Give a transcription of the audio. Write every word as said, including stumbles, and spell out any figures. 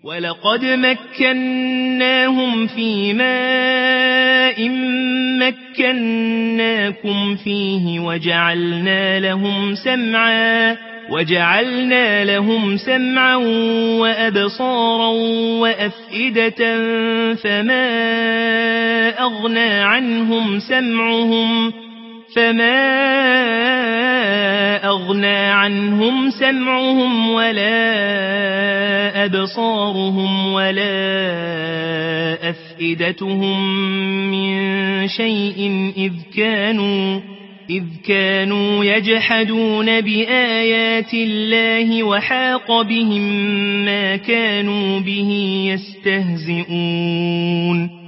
ولقد مكناهم في ماء مكناكم فيه وجعلنا لهم سمعا وجعلنا لهم سمعا وأبصارا وأفئدة فما أغنى عنهم سمعهم فما أغنى عنهم سمعهم ولا أبصارهم ولا أفئدتهم من شيء إذ كانوا إذ كانوا يجحدون بآيات الله وحاق بهم ما كانوا به يستهزئون